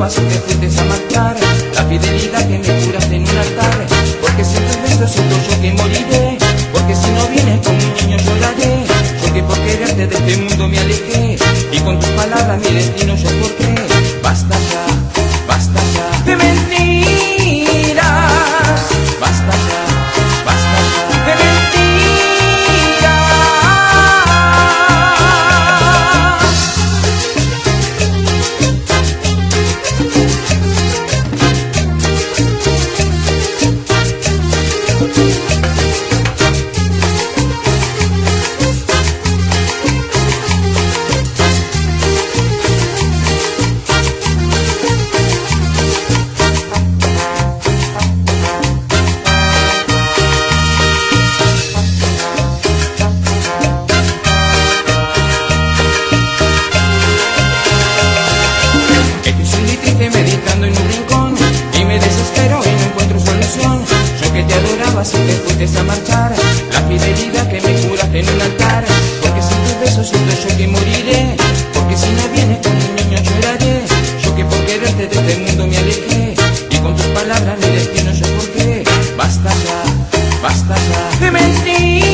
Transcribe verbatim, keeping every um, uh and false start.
adorabas y te fuiste a marchar, la fidelidad que me juraste en un altar, porque si tus besos siento yo que moriré, porque si no vienes como un niño lloraré, yo que por quererte de este mundo me alejé, y con tus palabras mi destino yo forjé. Basta ya, basta ya de mentiras, basta ya, basta ya de mentiras. Meditando en un rincón y me desespero y no encuentro solución. Yo que te adoraba si te fuiste a marchar, la fidelidad que me juraste en un altar, porque sin tus besos siento yo que moriré, porque si no vienes como un niño lloraré, yo que por quererte de este mundo me alejé, y con tus palabras mi destino yo forjé. Basta ya, basta ya de mentir.